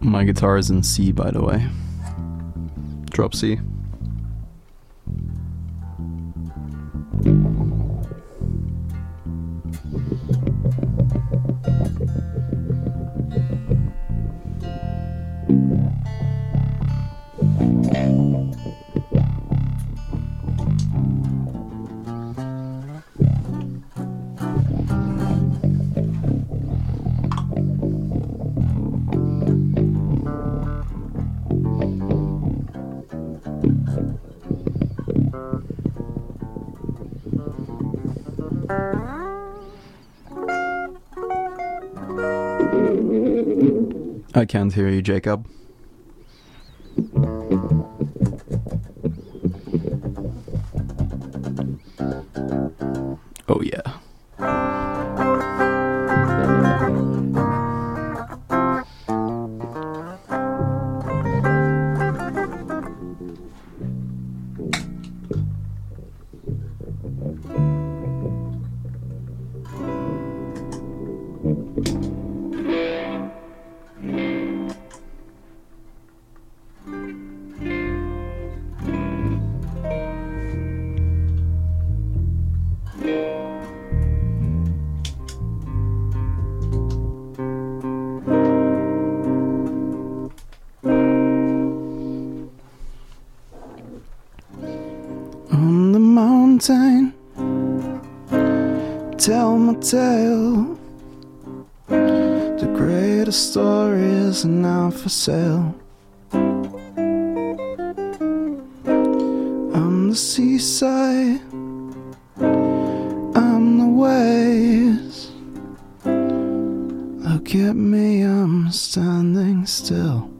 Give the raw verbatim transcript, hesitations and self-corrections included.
My guitar is in C, by the way. Drop C. I can't hear you, Jacob. Oh yeah. On the mountain, tell my tale. The greatest stories are now for sale. On the seaside, I'm the waves. Look at me, I'm standing still.